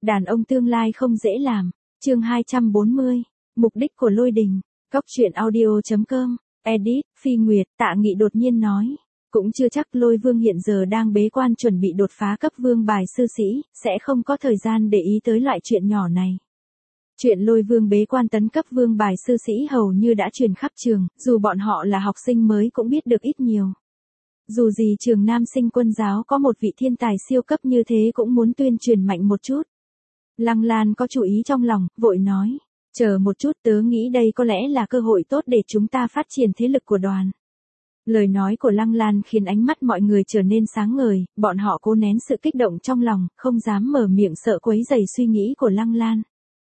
Đàn ông tương lai không dễ làm. Chương 240. Mục đích của Lôi Đình. Cóc truyện audio.com. Edit. Phi Nguyệt. Tạ Nghị đột nhiên nói. Cũng chưa chắc, Lôi Vương hiện giờ đang bế quan chuẩn bị đột phá cấp vương bài sư sĩ, sẽ không có thời gian để ý tới loại chuyện nhỏ này. Chuyện Lôi Vương bế quan tấn cấp vương bài sư sĩ hầu như đã truyền khắp trường, dù bọn họ là học sinh mới cũng biết được ít nhiều. Dù gì trường Nam Sinh Quân giáo có một vị thiên tài siêu cấp như thế cũng muốn tuyên truyền mạnh một chút. Lăng Lan có chủ ý trong lòng, vội nói. Chờ một chút, tớ nghĩ đây có lẽ là cơ hội tốt để chúng ta phát triển thế lực của đoàn. Lời nói của Lăng Lan khiến ánh mắt mọi người trở nên sáng ngời, bọn họ cố nén sự kích động trong lòng, không dám mở miệng sợ quấy rầy suy nghĩ của Lăng Lan.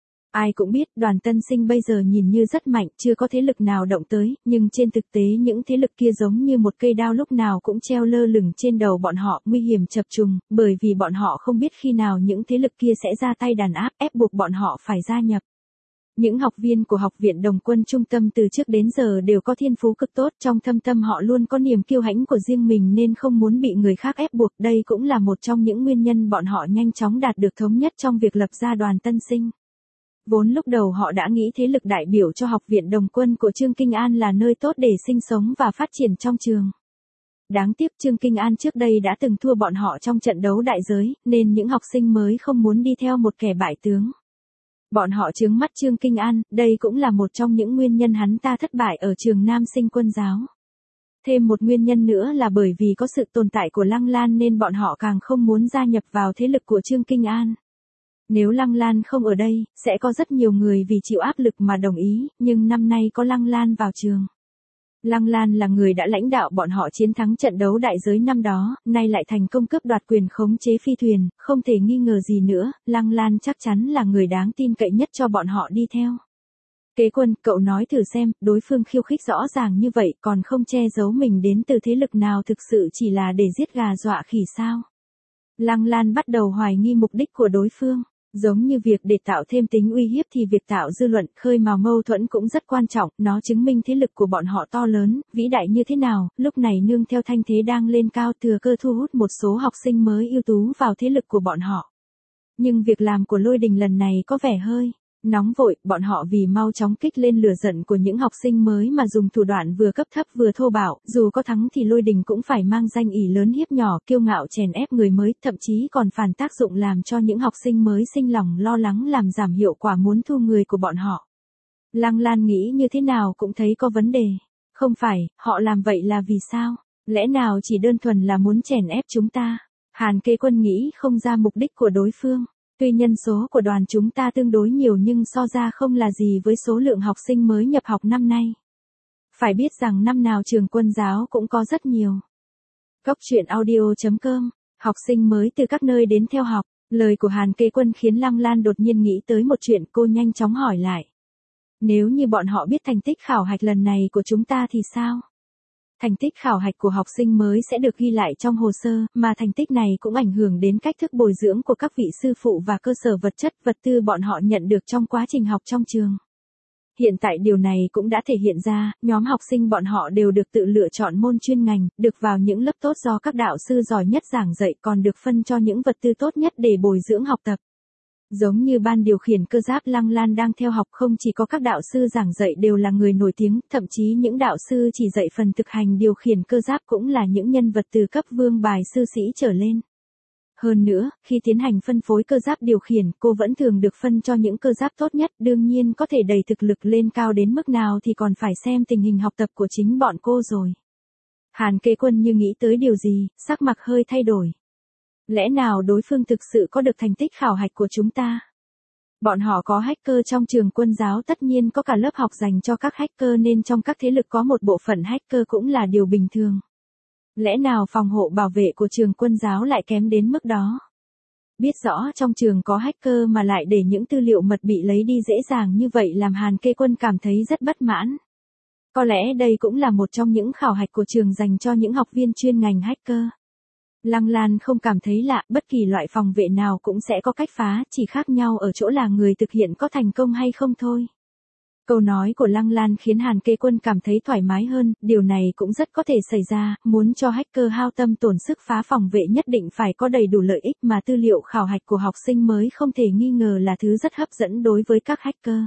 Ai cũng biết đoàn tân sinh bây giờ nhìn như rất mạnh, chưa có thế lực nào động tới, nhưng trên thực tế những thế lực kia giống như một cây đao lúc nào cũng treo lơ lửng trên đầu bọn họ, nguy hiểm chập trùng, bởi vì bọn họ không biết khi nào những thế lực kia sẽ ra tay đàn áp, ép buộc bọn họ phải gia nhập. Những học viên của học viện Đồng Quân Trung tâm từ trước đến giờ đều có thiên phú cực tốt, trong thâm tâm họ luôn có niềm kiêu hãnh của riêng mình nên không muốn bị người khác ép buộc, đây cũng là một trong những nguyên nhân bọn họ nhanh chóng đạt được thống nhất trong việc lập ra đoàn tân sinh. Vốn lúc đầu họ đã nghĩ thế lực đại biểu cho học viện Đồng Quân của Trương Kinh An là nơi tốt để sinh sống và phát triển trong trường. Đáng tiếc Trương Kinh An trước đây đã từng thua bọn họ trong trận đấu đại giới, nên những học sinh mới không muốn đi theo một kẻ bại tướng. Bọn họ trướng mắt Trương Kinh An, đây cũng là một trong những nguyên nhân hắn ta thất bại ở trường Nam Sinh Quân giáo. Thêm một nguyên nhân nữa là bởi vì có sự tồn tại của Lăng Lan nên bọn họ càng không muốn gia nhập vào thế lực của Trương Kinh An. Nếu Lăng Lan không ở đây, sẽ có rất nhiều người vì chịu áp lực mà đồng ý, nhưng năm nay có Lăng Lan vào trường. Lăng Lan là người đã lãnh đạo bọn họ chiến thắng trận đấu đại giới năm đó, nay lại thành công cướp đoạt quyền khống chế phi thuyền, không thể nghi ngờ gì nữa, Lăng Lan chắc chắn là người đáng tin cậy nhất cho bọn họ đi theo. Kế Quân, cậu nói thử xem, đối phương khiêu khích rõ ràng như vậy còn không che giấu mình đến từ thế lực nào, thực sự chỉ là để giết gà dọa khỉ sao? Lăng Lan bắt đầu hoài nghi mục đích của đối phương. Giống như việc để tạo thêm tính uy hiếp thì việc tạo dư luận, khơi mào mâu thuẫn cũng rất quan trọng, nó chứng minh thế lực của bọn họ to lớn, vĩ đại như thế nào, lúc này nương theo thanh thế đang lên cao thừa cơ thu hút một số học sinh mới ưu tú vào thế lực của bọn họ. Nhưng việc làm của Lôi Đình lần này có vẻ hơi nóng vội, bọn họ vì mau chóng kích lên lửa giận của những học sinh mới mà dùng thủ đoạn vừa cấp thấp vừa thô bạo, dù có thắng thì Lôi Đình cũng phải mang danh ỷ lớn hiếp nhỏ, kiêu ngạo chèn ép người mới, thậm chí còn phản tác dụng làm cho những học sinh mới sinh lòng lo lắng, làm giảm hiệu quả muốn thu người của bọn họ. Lăng Lan nghĩ như thế nào cũng thấy có vấn đề. Không phải, họ làm vậy là vì sao? Lẽ nào chỉ đơn thuần là muốn chèn ép chúng ta? Hàn Kế Quân nghĩ không ra mục đích của đối phương. Tuy nhân số của đoàn chúng ta tương đối nhiều nhưng so ra không là gì với số lượng học sinh mới nhập học năm nay. Phải biết rằng năm nào trường Quân giáo cũng có rất nhiều. Cóc truyện audio.com. Học sinh mới từ các nơi đến theo học. Lời của Hàn Kế Quân khiến Lăng Lan đột nhiên nghĩ tới một chuyện, cô nhanh chóng hỏi lại. Nếu như bọn họ biết thành tích khảo hạch lần này của chúng ta thì sao? Thành tích khảo hạch của học sinh mới sẽ được ghi lại trong hồ sơ, mà thành tích này cũng ảnh hưởng đến cách thức bồi dưỡng của các vị sư phụ và cơ sở vật chất, vật tư bọn họ nhận được trong quá trình học trong trường. Hiện tại điều này cũng đã thể hiện ra, nhóm học sinh bọn họ đều được tự lựa chọn môn chuyên ngành, được vào những lớp tốt do các đạo sư giỏi nhất giảng dạy, còn được phân cho những vật tư tốt nhất để bồi dưỡng học tập. Giống như ban điều khiển cơ giáp Lăng Lan đang theo học, không chỉ có các đạo sư giảng dạy đều là người nổi tiếng, thậm chí những đạo sư chỉ dạy phần thực hành điều khiển cơ giáp cũng là những nhân vật từ cấp vương bài sư sĩ trở lên. Hơn nữa, khi tiến hành phân phối cơ giáp điều khiển, cô vẫn thường được phân cho những cơ giáp tốt nhất, đương nhiên có thể đẩy thực lực lên cao đến mức nào thì còn phải xem tình hình học tập của chính bọn cô rồi. Hàn Kế Quân như nghĩ tới điều gì, sắc mặt hơi thay đổi. Lẽ nào đối phương thực sự có được thành tích khảo hạch của chúng ta? Bọn họ có hacker trong trường Quân giáo, tất nhiên có cả lớp học dành cho các hacker, nên trong các thế lực có một bộ phận hacker cũng là điều bình thường. Lẽ nào phòng hộ bảo vệ của trường Quân giáo lại kém đến mức đó? Biết rõ trong trường có hacker mà lại để những tư liệu mật bị lấy đi dễ dàng như vậy làm Hàn Kế Quân cảm thấy rất bất mãn. Có lẽ đây cũng là một trong những khảo hạch của trường dành cho những học viên chuyên ngành hacker. Lăng Lan không cảm thấy lạ, bất kỳ loại phòng vệ nào cũng sẽ có cách phá, chỉ khác nhau ở chỗ là người thực hiện có thành công hay không thôi. Câu nói của Lăng Lan khiến Hàn Kế Quân cảm thấy thoải mái hơn, điều này cũng rất có thể xảy ra, muốn cho hacker hao tâm tổn sức phá phòng vệ nhất định phải có đầy đủ lợi ích mà tư liệu khảo hạch của học sinh mới không thể nghi ngờ là thứ rất hấp dẫn đối với các hacker.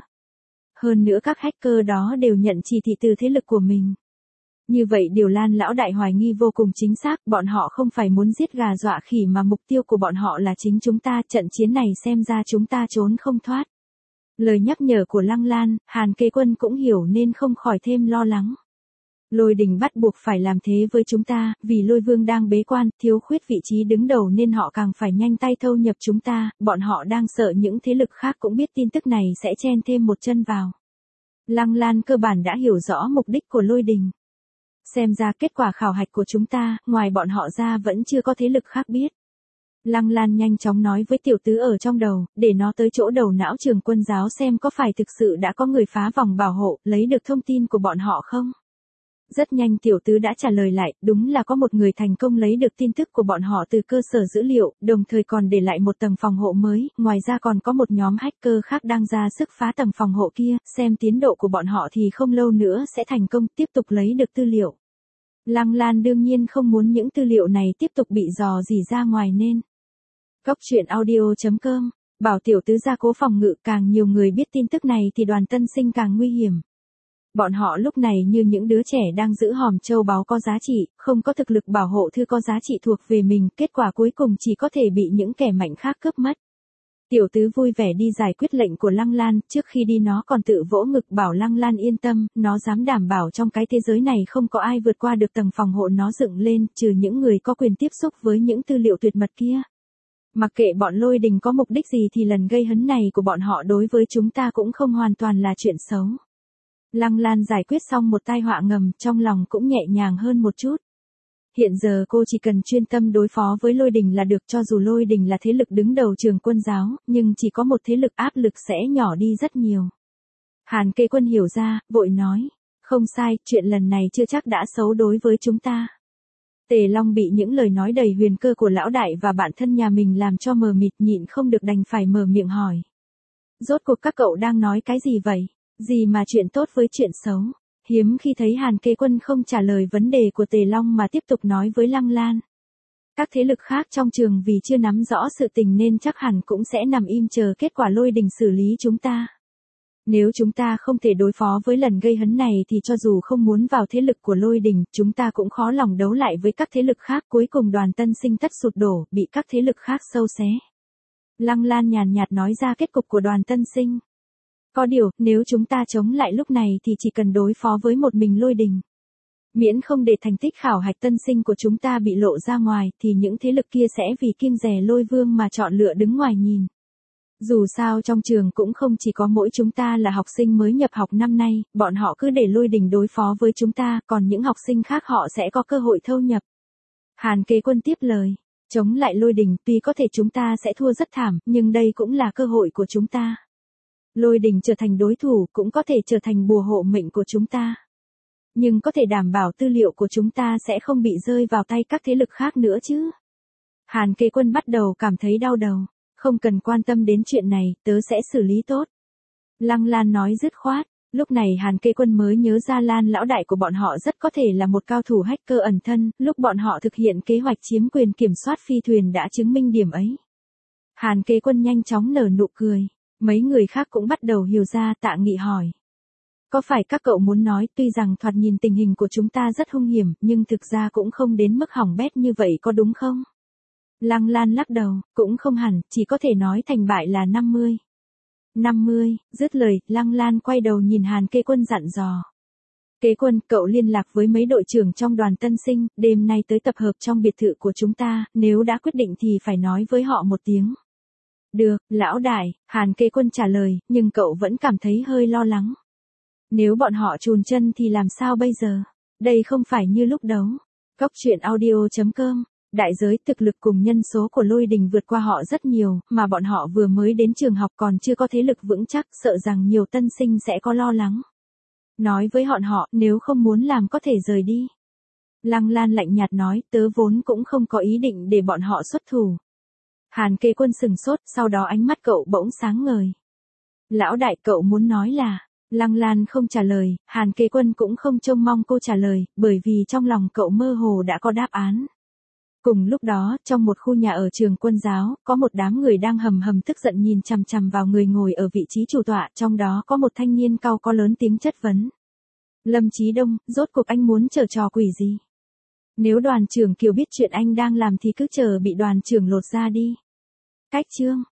Hơn nữa các hacker đó đều nhận chỉ thị từ thế lực của mình. Như vậy điều Lan lão đại hoài nghi vô cùng chính xác, bọn họ không phải muốn giết gà dọa khỉ mà mục tiêu của bọn họ là chính chúng ta, trận chiến này xem ra chúng ta trốn không thoát. Lời nhắc nhở của Lăng Lan, Hàn Kế Quân cũng hiểu nên không khỏi thêm lo lắng. Lôi Đình bắt buộc phải làm thế với chúng ta, vì Lôi Vương đang bế quan, thiếu khuyết vị trí đứng đầu nên họ càng phải nhanh tay thâu nhập chúng ta, bọn họ đang sợ những thế lực khác cũng biết tin tức này sẽ chen thêm một chân vào. Lăng Lan cơ bản đã hiểu rõ mục đích của Lôi Đình. Xem ra kết quả khảo hạch của chúng ta, ngoài bọn họ ra vẫn chưa có thế lực khác biết. Lăng Lan nhanh chóng nói với tiểu tứ ở trong đầu, để nó tới chỗ đầu não Trường Quân giáo xem có phải thực sự đã có người phá vòng bảo hộ, lấy được thông tin của bọn họ không. Rất nhanh tiểu tứ đã trả lời lại, đúng là có một người thành công lấy được tin tức của bọn họ từ cơ sở dữ liệu, đồng thời còn để lại một tầng phòng hộ mới, ngoài ra còn có một nhóm hacker khác đang ra sức phá tầng phòng hộ kia, xem tiến độ của bọn họ thì không lâu nữa sẽ thành công tiếp tục lấy được tư liệu. Lăng Lan đương nhiên không muốn những tư liệu này tiếp tục bị dò dỉ ra ngoài nên. Cóc truyện audio.com, bảo tiểu tứ gia cố phòng ngự, càng nhiều người biết tin tức này thì Đoàn Tân Sinh càng nguy hiểm. Bọn họ lúc này như những đứa trẻ đang giữ hòm châu báu có giá trị, không có thực lực bảo hộ thư có giá trị thuộc về mình, kết quả cuối cùng chỉ có thể bị những kẻ mạnh khác cướp mất. Tiểu tứ vui vẻ đi giải quyết lệnh của Lăng Lan, trước khi đi nó còn tự vỗ ngực bảo Lăng Lan yên tâm, nó dám đảm bảo trong cái thế giới này không có ai vượt qua được tầng phòng hộ nó dựng lên, trừ những người có quyền tiếp xúc với những tư liệu tuyệt mật kia. Mặc kệ bọn Lôi Đình có mục đích gì thì lần gây hấn này của bọn họ đối với chúng ta cũng không hoàn toàn là chuyện xấu. Lăng Lan giải quyết xong một tai họa ngầm, trong lòng cũng nhẹ nhàng hơn một chút. Hiện giờ cô chỉ cần chuyên tâm đối phó với Lôi Đình là được, cho dù Lôi Đình là thế lực đứng đầu Trường Quân giáo, nhưng chỉ có một thế lực áp lực sẽ nhỏ đi rất nhiều. Hàn Kế Quân hiểu ra, vội nói, không sai, chuyện lần này chưa chắc đã xấu đối với chúng ta. Tề Long bị những lời nói đầy huyền cơ của lão đại và bạn thân nhà mình làm cho mờ mịt, nhịn không được đành phải mở miệng hỏi. Rốt cuộc các cậu đang nói cái gì vậy? Gì mà chuyện tốt với chuyện xấu? Hiếm khi thấy Hàn Kế Quân không trả lời vấn đề của Tề Long mà tiếp tục nói với Lăng Lan. Các thế lực khác trong trường vì chưa nắm rõ sự tình nên chắc hẳn cũng sẽ nằm im chờ kết quả Lôi Đình xử lý chúng ta. Nếu chúng ta không thể đối phó với lần gây hấn này thì cho dù không muốn vào thế lực của Lôi Đình, chúng ta cũng khó lòng đấu lại với các thế lực khác, cuối cùng Đoàn Tân Sinh tất sụp đổ, bị các thế lực khác xâu xé. Lăng Lan nhàn nhạt nói ra kết cục của Đoàn Tân Sinh. Có điều, nếu chúng ta chống lại lúc này thì chỉ cần đối phó với một mình Lôi Đình. Miễn không để thành tích khảo hạch tân sinh của chúng ta bị lộ ra ngoài thì những thế lực kia sẽ vì kiêng dè Lôi Vương mà chọn lựa đứng ngoài nhìn. Dù sao trong trường cũng không chỉ có mỗi chúng ta là học sinh mới nhập học năm nay, bọn họ cứ để Lôi Đình đối phó với chúng ta, còn những học sinh khác họ sẽ có cơ hội thâu nhập. Hàn Kế Quân tiếp lời, chống lại Lôi Đình tuy có thể chúng ta sẽ thua rất thảm, nhưng đây cũng là cơ hội của chúng ta. Lôi Đình trở thành đối thủ cũng có thể trở thành bùa hộ mệnh của chúng ta. Nhưng có thể đảm bảo tư liệu của chúng ta sẽ không bị rơi vào tay các thế lực khác nữa chứ. Hàn Kế Quân bắt đầu cảm thấy đau đầu. Không cần quan tâm đến chuyện này, tớ sẽ xử lý tốt. Lăng Lan nói dứt khoát. Lúc này Hàn Kế Quân mới nhớ ra Lan lão đại của bọn họ rất có thể là một cao thủ hacker ẩn thân, lúc bọn họ thực hiện kế hoạch chiếm quyền kiểm soát phi thuyền đã chứng minh điểm ấy. Hàn Kế Quân nhanh chóng nở nụ cười. Mấy người khác cũng bắt đầu hiểu ra. Tạ Nghị hỏi. Có phải các cậu muốn nói tuy rằng thoạt nhìn tình hình của chúng ta rất hung hiểm, nhưng thực ra cũng không đến mức hỏng bét như vậy có đúng không? Lăng Lan lắc đầu, cũng không hẳn, chỉ có thể nói thành bại là 50. 50, dứt lời, Lăng Lan quay đầu nhìn Hàn Kế Quân dặn dò. Kế Quân, cậu liên lạc với mấy đội trưởng trong Đoàn Tân Sinh, đêm nay tới tập hợp trong biệt thự của chúng ta, nếu đã quyết định thì phải nói với họ một tiếng. Được, lão đại, Hàn Kế Quân trả lời, nhưng cậu vẫn cảm thấy hơi lo lắng. Nếu bọn họ chùn chân thì làm sao bây giờ? Đây không phải như lúc đấu. Cóc truyện audio.com, đại giới thực lực cùng nhân số của Lôi Đình vượt qua họ rất nhiều, mà bọn họ vừa mới đến trường học còn chưa có thế lực vững chắc, sợ rằng nhiều tân sinh sẽ có lo lắng. Nói với họ, nếu không muốn làm có thể rời đi. Lăng Lan lạnh nhạt nói, tớ vốn cũng không có ý định để bọn họ xuất thủ. Hàn Kế Quân sừng sốt, sau đó ánh mắt cậu bỗng sáng ngời. Lão đại, cậu muốn nói là, Lăng Lan không trả lời, Hàn Kế Quân cũng không trông mong cô trả lời, bởi vì trong lòng cậu mơ hồ đã có đáp án. Cùng lúc đó, trong một khu nhà ở trường Quân giáo, có một đám người đang hầm hầm tức giận nhìn chằm chằm vào người ngồi ở vị trí chủ tọa, trong đó có một thanh niên cau có lớn tiếng chất vấn. Lâm Chí Đông, rốt cuộc anh muốn giở trò quỷ gì? Nếu đoàn trưởng Kiều biết chuyện anh đang làm thì cứ chờ bị đoàn trưởng lột ra đi. Cách chương